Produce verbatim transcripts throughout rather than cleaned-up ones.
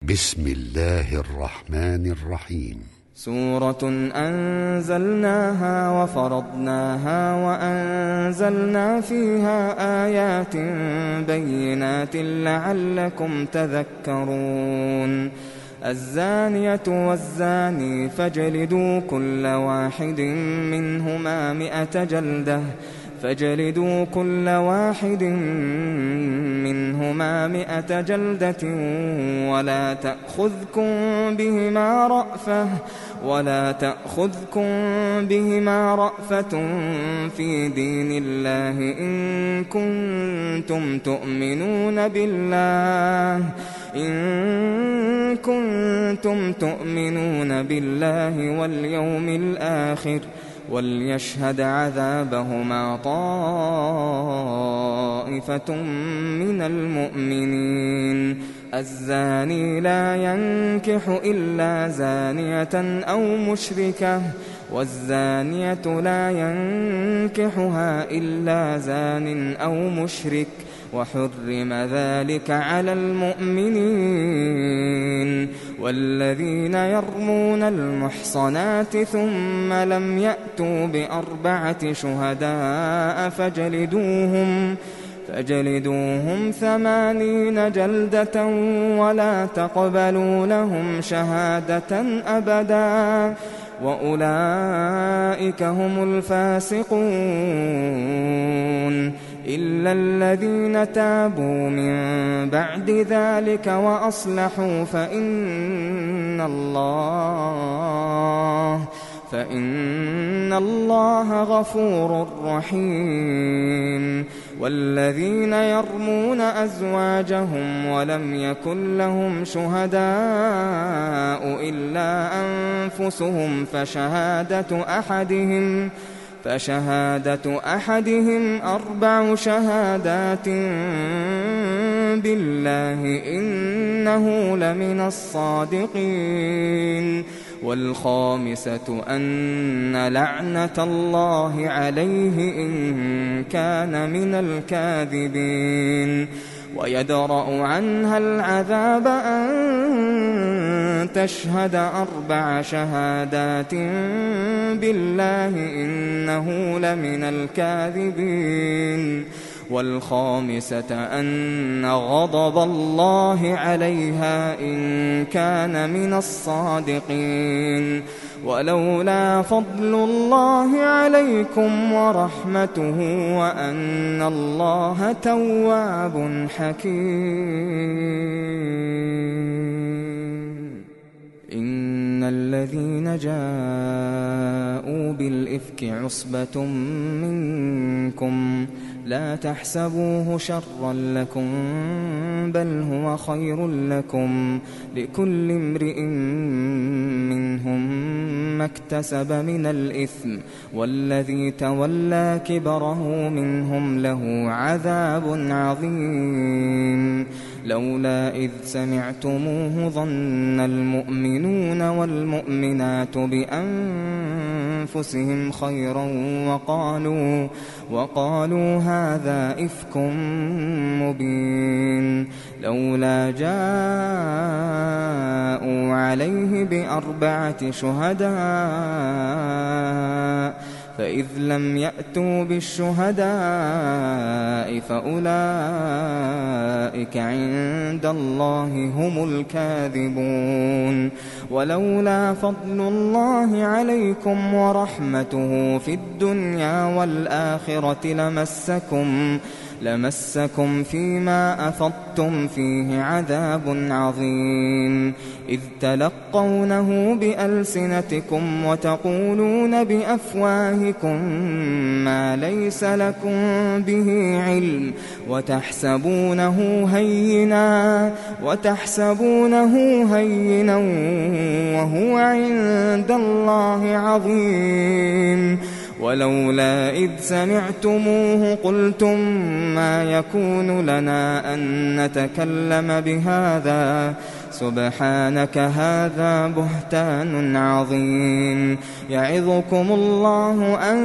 بسم الله الرحمن الرحيم. سورة أنزلناها وفرضناها وأنزلنا فيها آيات بينات لعلكم تذكرون. الزانية والزاني فاجلدوا كل واحد منهما مئة جلدة فاجلدوا كل واحد منهما مئة جلدة ولا تأخذكم بهما رأفة ولا تأخذكم بهما رأفة في دين الله إن كنتم تؤمنون بالله إن كنتم تؤمنون بالله واليوم الآخر وليشهد عذابهما طائفة من المؤمنين. الزاني لا ينكح إلا زانية أو مشركة والزانية لا ينكحها إلا زان أو مشرك وحرم ذلك على المؤمنين. والذين يرمون المحصنات ثم لم يأتوا بأربعة شهداء فاجلدوهم فاجلدوهم ثمانين جلدة ولا تقبلوا لهم شهادة أبدا وأولئك هم الفاسقون إلا الذين تابوا من بعد ذلك وأصلحوا فإن الله فإن الله غفور رحيم. والذين يرمون أزواجهم ولم يكن لهم شهداء إلا أنفسهم فشهادة أحدهم فشهادة أحدهم أربع شهادات بالله إنه لمن الصادقين. والخامسة أن لعنة الله عليه إن كان من الكاذبين. ويدرأ عنها العذاب أن تشهد أربع شهادات بالله إنه لمن الكاذبين. والخامسة أن غضب الله عليها إن كان من الصادقين. ولولا فضل الله عليكم ورحمته وأن الله تواب حكيم. إن الذين جاءوا بالإفك عصبة منكم لا تحسبوه شرا لكم بل هو خير لكم لكل امرئ منهم ما اكتسب من الإثم والذي تولى كبره منهم له عذاب عظيم. لولا إذ سمعتموه ظن المؤمنون والمؤمنات بأنفسهم خيرا وقالوا وقالوا هذا إفك مبين. لولا جاءوا عليه بأربعة شهداء فإذ لم يأتوا بالشهداء فأولئك عند الله هم الكاذبون. ولولا فضل الله عليكم ورحمته في الدنيا والآخرة لمسكم لمسكم فيما أفضتم فيه عذاب عظيم. إذ تلقونه بألسنتكم وتقولون بأفواهكم ما ليس لكم به علم وتحسبونه هينا وتحسبونه هينا وهو عند الله عظيم. ولولا إذ سمعتموه قلتم ما يكون لنا أن نتكلم بهذا سبحانك هذا بهتان عظيم. يعظكم الله أن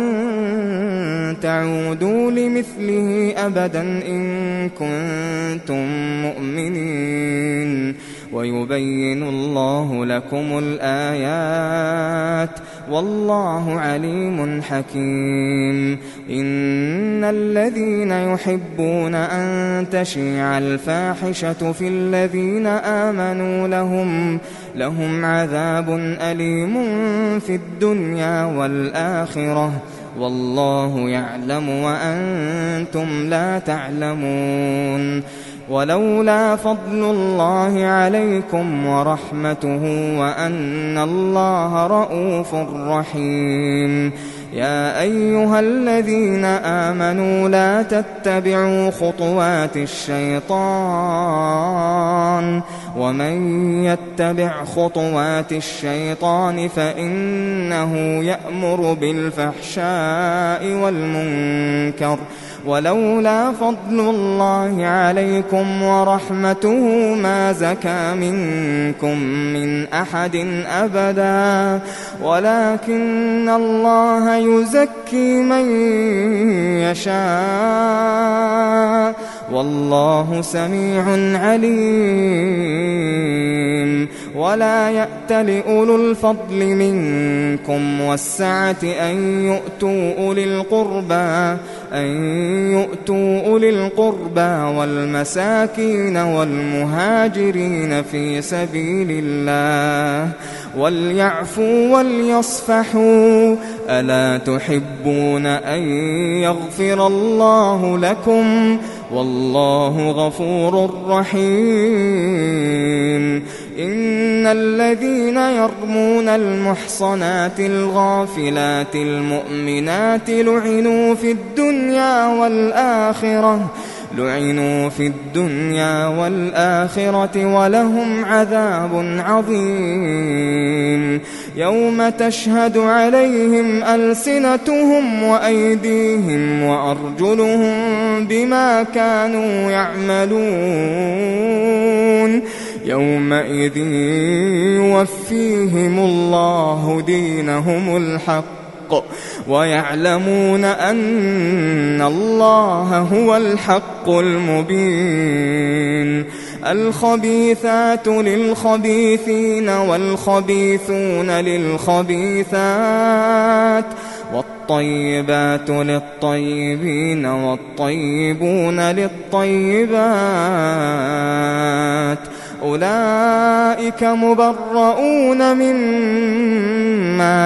تعودوا لمثله أبدا إن كنتم مؤمنين. ويبين الله لكم الآيات والله عليم حكيم. إن الذين يحبون أن تشيع الفاحشة في الذين آمنوا لهم لهم عذاب أليم في الدنيا والآخرة والله يعلم وأنتم لا تعلمون. ولولا فضل الله عليكم ورحمته وأن الله رءوف رحيم. يا أيها الذين آمنوا لا تتبعوا خطوات الشيطان ومن يتبع خطوات الشيطان فإنه يأمر بالفحشاء والمنكر ولولا فضل الله عليكم ورحمته ما زكى منكم من أحد أبدا ولكن الله يزكي من يشاء والله سميع عليم. ولا يأت لأولو الفضل منكم والسعة أن يؤتوا أولي القربى أن يؤتوا أولي القربى والمساكين والمهاجرين في سبيل الله وليعفوا وليصفحوا ألا تحبون أن يغفر الله لكم والله غفور رحيم. إن الذين يرمون المحصنات الغافلات المؤمنات لعنوا في الدنيا والآخرة لعنوا في الدنيا والآخرة ولهم عذاب عظيم. يوم تشهد عليهم ألسنتهم وأيديهم وأرجلهم بما كانوا يعملون يومئذ يوفيهم الله دينهم الحق ويعلمون أن الله هو الحق المبين. الخبيثات للخبيثين والخبيثون للخبيثات والطيبات للطيبين والطيبون للطيبات أولئك مبرؤون مما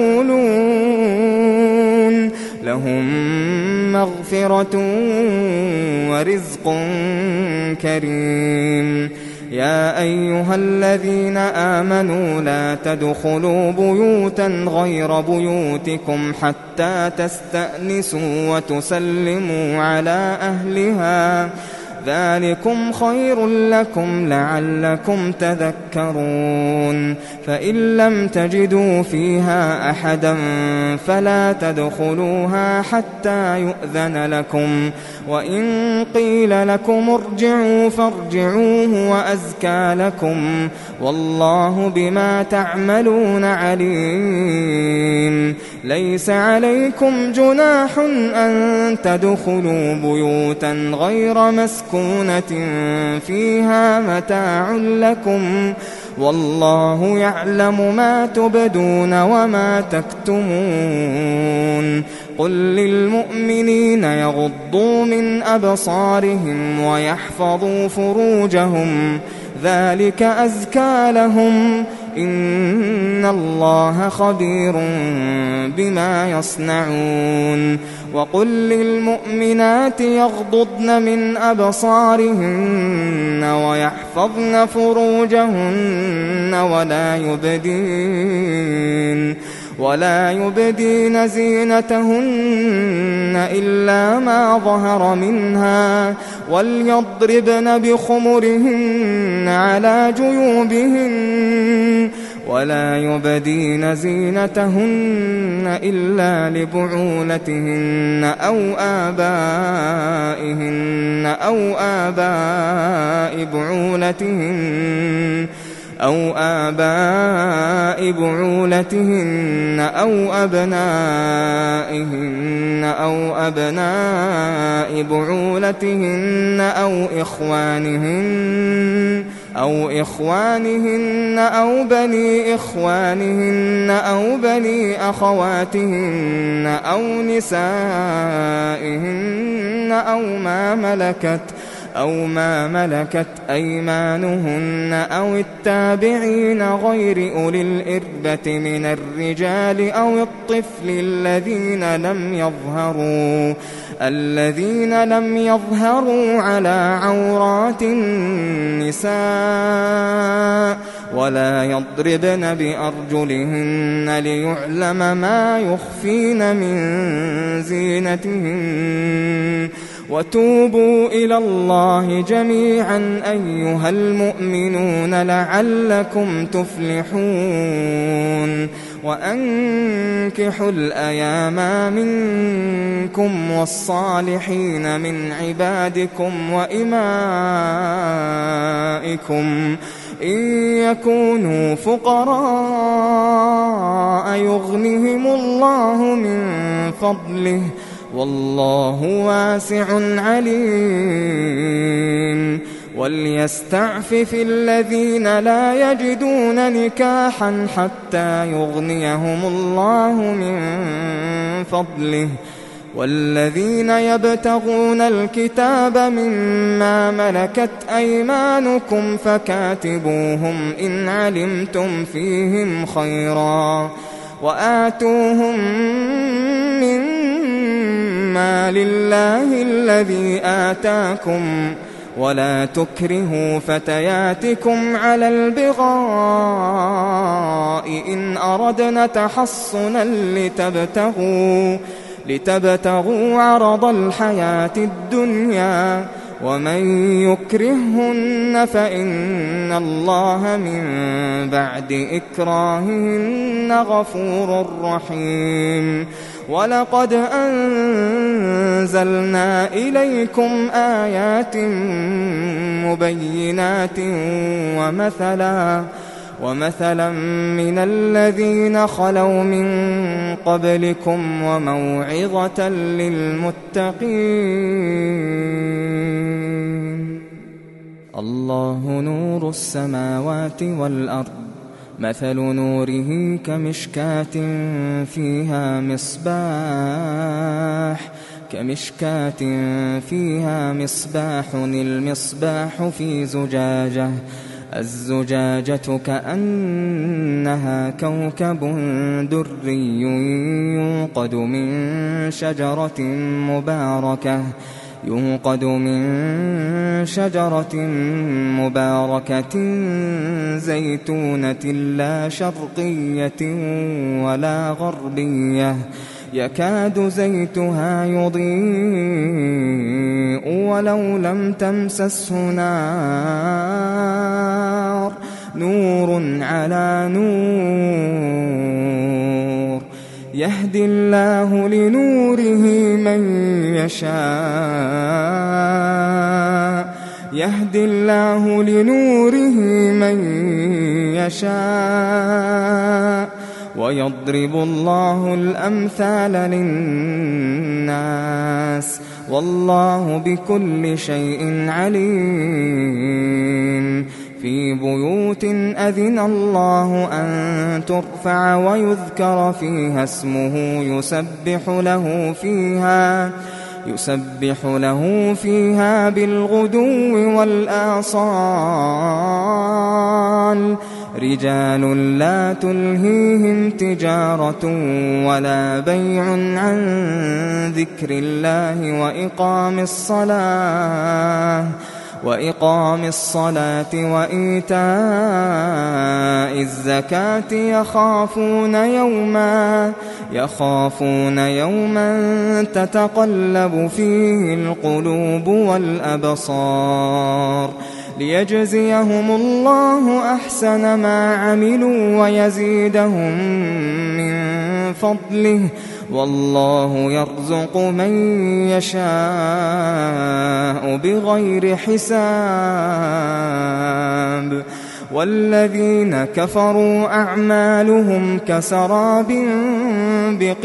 يقولون لهم مغفرة ورزق كريم. يا أيها الذين آمنوا لا تدخلوا بيوتا غير بيوتكم حتى تستأنسوا وتسلموا على أهلها ذلكم خير لكم لعلكم تذكرون. فإن لم تجدوا فيها أحدا فلا تدخلوها حتى يؤذن لكم وإن قيل لكم ارجعوا فارجعوا هو أزكى لكم والله بما تعملون عليم. ليس عليكم جناح أن تدخلوا بيوتا غير مسكونة فيها متاع لكم والله يعلم ما تبدون وما تكتمون. قل للمؤمنين يغضوا من أبصارهم ويحفظوا فروجهم ذلك أزكى لهم إن الله خبير بما يصنعون. وقل للمؤمنات يغضضن من أبصارهن ويحفظن فروجهن ولا يبدين ولا يبدين زينتهن إلا ما ظهر منها وليضربن بخمرهن على جيوبهن ولا يبدين زينتهن إلا لبعولتهن أو آبائهن أو آباء بعولتهن أو آباء بعولتهن أو أبنائهن أو أبناء بعولتهن أو إخوانهن أو إخوانهن أو بني إخوانهن أو بني أخواتهن أو نسائهن أو ما ملكت أو ما ملكت أيمانهن أو التابعين غير أولي الإربة من الرجال أو الطفل الذين لم يظهروا الذين لم يظهروا على عورات النساء ولا يضربن بأرجلهن ليعلم ما يخفين من زينتهن وتوبوا إلى الله جميعا أيها المؤمنون لعلكم تفلحون وأنكحوا الأيام منكم والصالحين من عبادكم وإمائكم إن يكونوا فقراء يغنهم الله من فضله والله واسع عليم وليستعفف الذين لا يجدون نكاحا حتى يغنيهم الله من فضله والذين يبتغون الكتاب مما ملكت أيمانكم فكاتبوهم إن علمتم فيهم خيرا وآتوهم مما لله الذي آتاكم ولا تكرهوا فتياتكم على البغاء إن أردنا تحصنا لتبتغوا لتبتغوا عرض الحياة الدنيا ومن يكرههن فإن الله من بعد إكراههن غفور رحيم ولقد أنزلنا إليكم آيات مبينات ومثلا ومثلا من الذين خلوا من قبلكم وموعظة للمتقين الله نور السماوات والأرض مثل نوره كمشكاة فيها مصباح كمشكاة فيها مصباح المصباح في زجاجة الزجاجة كأنها كوكب دري يوقد من شجرة مباركة يوقد من شجرة مباركة زيتونة لا شرقية ولا غربية يكاد زيتها يضيء ولو لم تمسسه نار نور على نور يهدي الله لنوره من يشاء يهدي الله لنوره من يشاء ويضرب الله الأمثال للناس والله بكل شيء عليم في بيوت أذن الله أن ترفع ويذكر فيها اسمه يسبح له فيها يسبح له فيها بالغدو والآصال رجال لا تلهيهم تجارة ولا بيع عن ذكر الله وإقام الصلاة وإقام الصلاة وإيتاء الزكاة يخافون يوما يخافون يوما تتقلب فيه القلوب والأبصار ليجزيهم الله أحسن ما عملوا ويزيدهم من فضله والله يرزق من يشاء بغير حساب والذين كفروا أعمالهم كسراب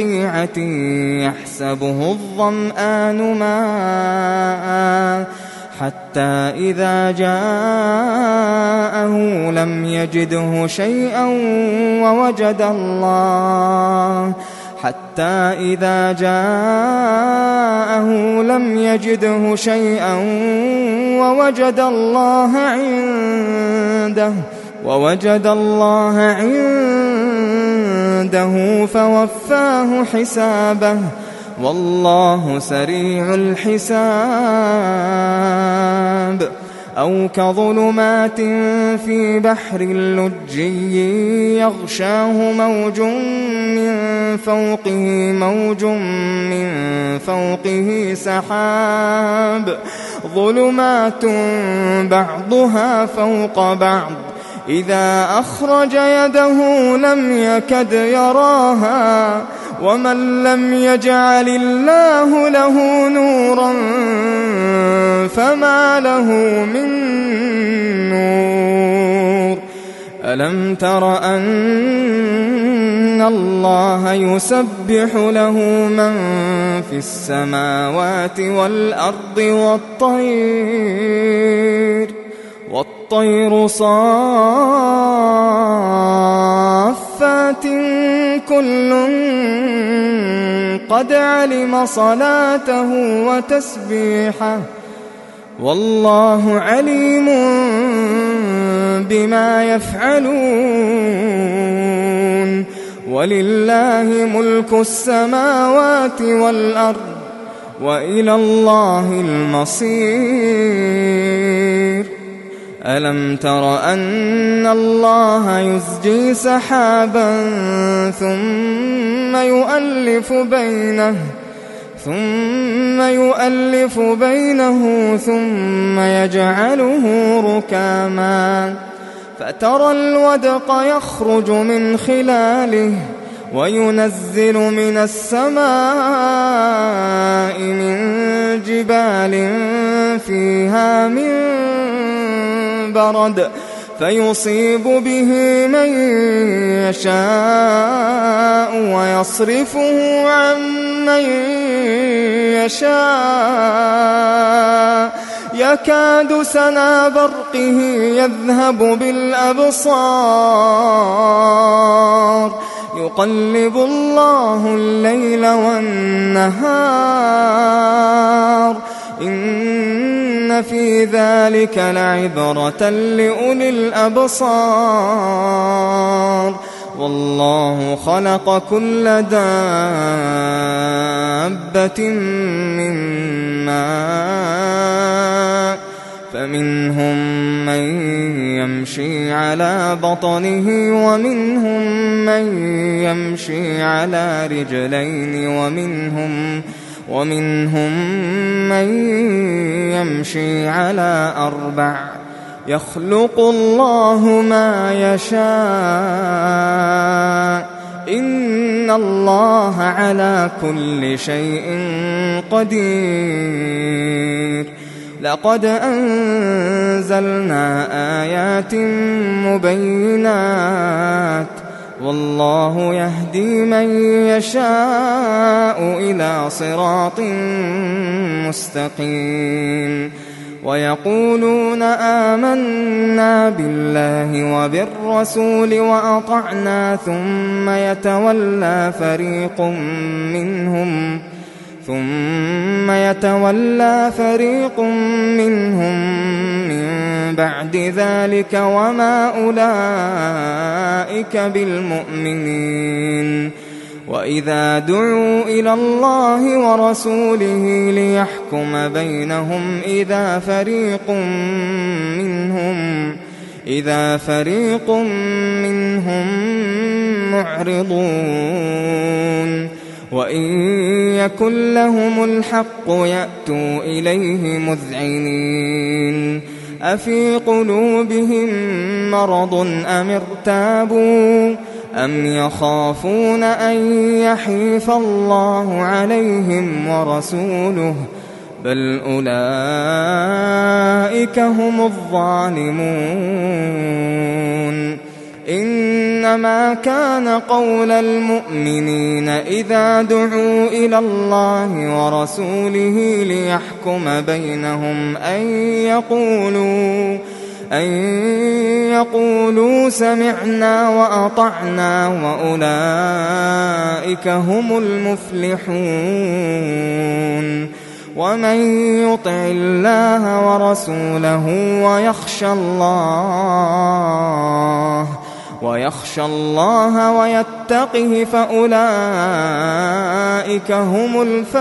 بقيعة يحسبه الظمآن ماء حتى إذا جاءه لم يجده شيئا ووجد الله حتى إذا جاءه لم يجده شيئا ووجد الله عنده ووجد الله عنده فوفاه حسابه والله سريع الحساب. أو كظلمات في بحر لجي يغشاه موج من فوقه موج من فوقه سحاب ظلمات بعضها فوق بعض إذا أخرج يده لم يكد يراها ومن لم يجعل الله له نورا فما له من نور. ألم تر أن الله يسبح له من في السماوات والأرض والطير والطير صافات كل قد علم صلاته وتسبيحه والله عليم بما يفعلون. ولله ملك السماوات والأرض وإلى الله المصير. ألم تر أن الله يزجي سحابا ثم يؤلف بينه ثم يؤلف بينه ثم يجعله ركاما فترى الودق يخرج من خلاله وينزل من السماء من جبال فيها من برد فيصيب به من يشاء ويصرفه عن من يشاء يكاد سنا برقه يذهب بالأبصار يقلب الله الليل والنهار إن في ذلك لعبرة لأولي الأبصار. والله خلق كل دابة من ماء فمنهم من يمشي على بطنه ومنهم من يمشي على رجلين ومنهم ومنهم من يمشي على أربع يخلق الله ما يشاء إن الله على كل شيء قدير. لقد أنزلنا آيات مبينات والله يهدي من يشاء إلى صراط مستقيم. ويقولون آمنا بالله وبالرسول وأطعنا ثم يتولى فريق منهم ثم يتولى فريق منهم من بعد ذلك وما أولئك بالمؤمنين. وإذا دعوا إلى الله ورسوله ليحكم بينهم إذا فريق منهم إذا فريق منهم معرضون وإن يكن لهم الحق يأتوا إليه مذعنين. أفي قلوبهم مرض أم ارتابوا أم يخافون أن يحيف الله عليهم ورسوله بل أولئك هم الظالمون. إن إنما كان قول المؤمنين إذا دعوا إلى الله ورسوله ليحكم بينهم أن يقولوا أن يقولوا سمعنا وأطعنا وأولئك هم المفلحون. ومن يطع الله ورسوله ويخشى الله ويخشى الله ويتقه فأولئك هم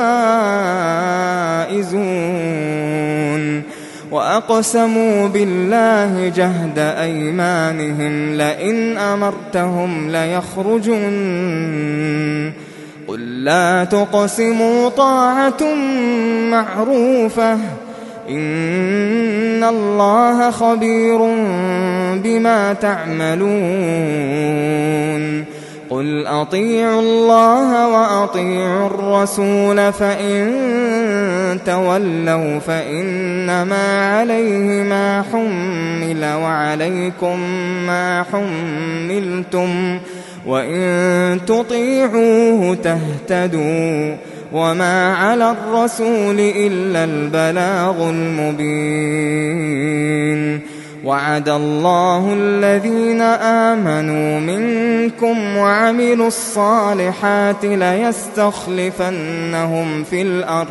الفائزون. وأقسموا بالله جهد أيمانهم لئن أمرتهم ليخرجن قل لا تقسموا طاعة معروفة إن الله خبير بما تعملون. قل أطيعوا الله وأطيعوا الرسول فإن تولوا فإنما عليه ما حمل وعليكم ما حملتم وإن تطيعوه تهتدوا وما على الرسول إلا البلاغ المبين. وعد الله الذين آمنوا منكم وعملوا الصالحات ليستخلفنهم في الأرض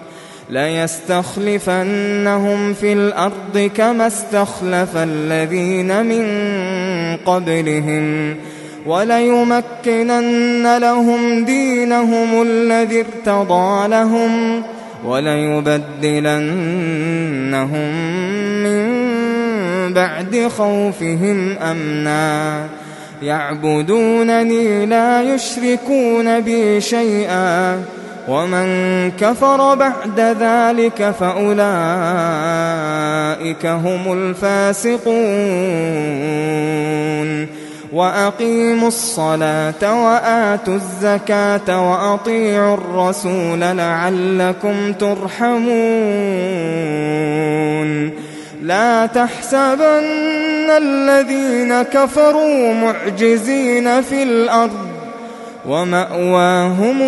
ليستخلفنهم في الأرض كما استخلف الذين من قبلهم وليمكنن لهم دينهم الذي ارتضى لهم وليبدلنهم من بعد خوفهم أمنا يعبدونني لا يشركون بي شيئا ومن كفر بعد ذلك فأولئك هم الفاسقون. وأقيموا الصلاة وآتوا الزكاة وأطيعوا الرسول لعلكم ترحمون. لا تحسبن الذين كفروا معجزين في الأرض ومأواهم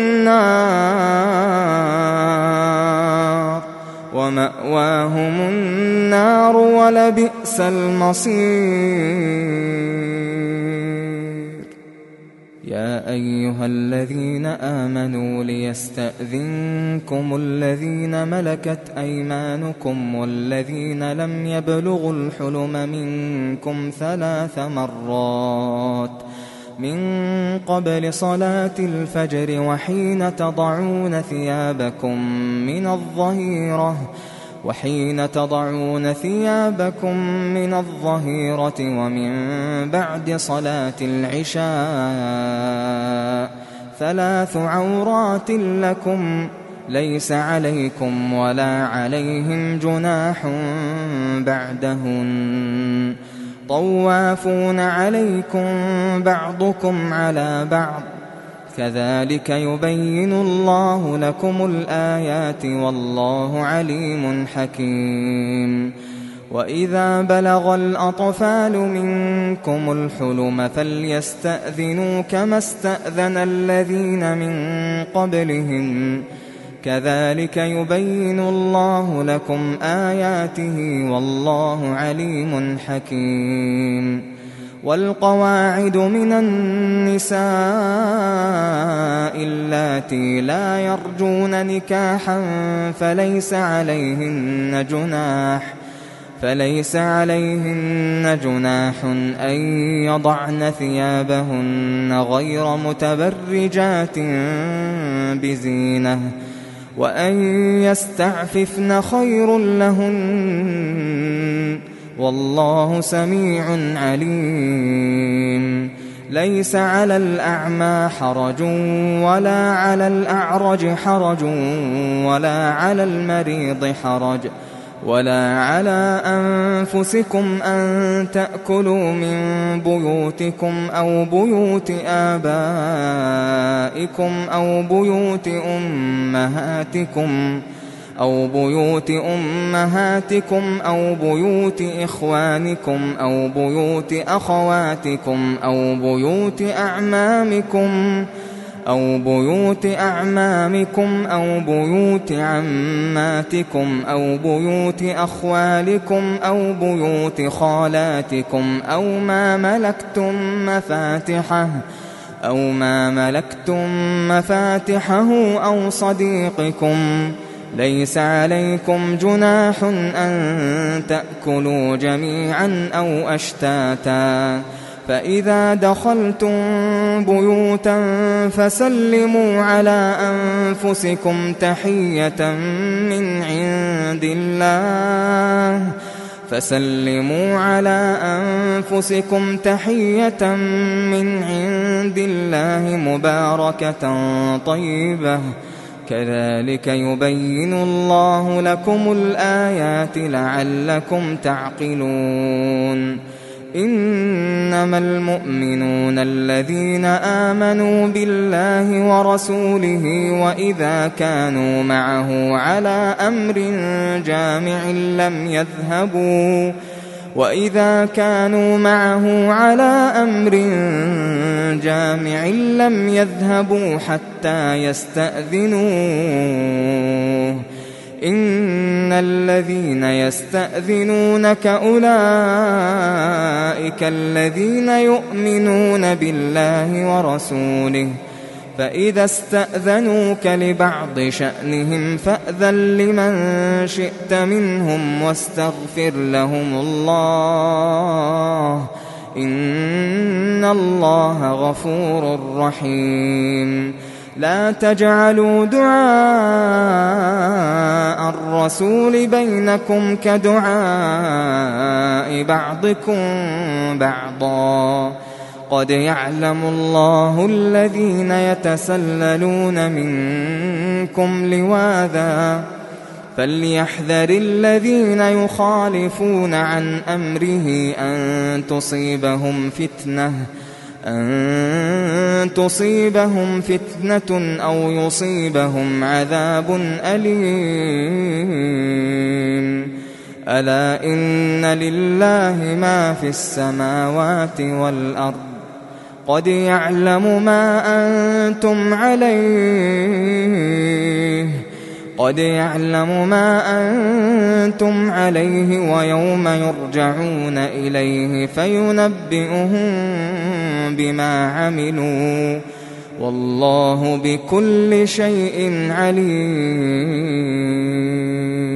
النار ومأواهم النار ولبئس المصير. يا أيها الذين آمنوا ليستأذنكم الذين ملكت أيمانكم والذين لم يبلغوا الحلم منكم ثلاث مرات من قبل صلاة الفجر وحين تضعون ثيابكم من الظهيرة وحين تضعون ثيابكم من الظهيرة ومن بعد صلاة العشاء ثلاث عورات لكم ليس عليكم ولا عليهم جناح بعدهن طوافون عليكم بعضكم على بعض كذلك يبين الله لكم الآيات والله عليم حكيم. وإذا بلغ الأطفال منكم الحلم فليستأذنوا كما استأذن الذين من قبلهم كذلك يبين الله لكم آياته والله عليم حكيم. والقواعد من النساء اللاتي لا يرجون نكاحا فليس عليهن جناح فليس عليهن جناح أن يضعن ثيابهن غير متبرجات بزينة وأن يستعففن خير لهن والله سميع عليم. ليس على الأعمى حرج ولا على الأعرج حرج ولا على المريض حرج ولا على أنفسكم أن تأكلوا من بيوتكم أو بيوت آبائكم أو بيوت أمهاتكم أو بيوت أمهاتكم أو بيوت إخوانكم أو بيوت أخواتكم أو بيوت أعمامكم أو بيوت أعمامكم أو بيوت عماتكم أو بيوت أخوالكم أو بيوت خالاتكم أو ما ملكتم مفاتحه أو ما ملكتم مفاتحه أو صديقكم. ليس عليكم جناح أن تأكلوا جميعا أو أشتاتا، فإذا دخلتم بيوتا فسلموا على أنفسكم تحية من عند الله فسلموا على أنفسكم تحية من عند الله مباركة طيبة، كذلك يبين الله لكم الآيات لعلكم تعقلون. إنما المؤمنون الذين آمنوا بالله ورسوله وإذا كانوا معه على أمر جامع لم يذهبوا وإذا كانوا معه على أمر جامع لم يذهبوا حتى يستأذنوه. إن الذين يستأذنونك أولئك الذين يؤمنون بالله ورسوله، فإذا استأذنوك لبعض شأنهم فأذن لمن شئت منهم واستغفر لهم الله، إن الله غفور رحيم. لا تجعلوا دعاء الرسول بينكم كدعاء بعضكم بعضا، قد يعلم الله الذين يتسللون منكم لواذا، فليحذر الذين يخالفون عن أمره أن تصيبهم فتنة أن تصيبهم فتنة أو يصيبهم عذاب أليم. ألا إن لله ما في السماوات والأرض، قد يعلم ما أنتم عليه قد يعلم ما أنتم عليه ويوم يرجعون إليه فينبئهم بما عملوا، والله بكل شيء عليم.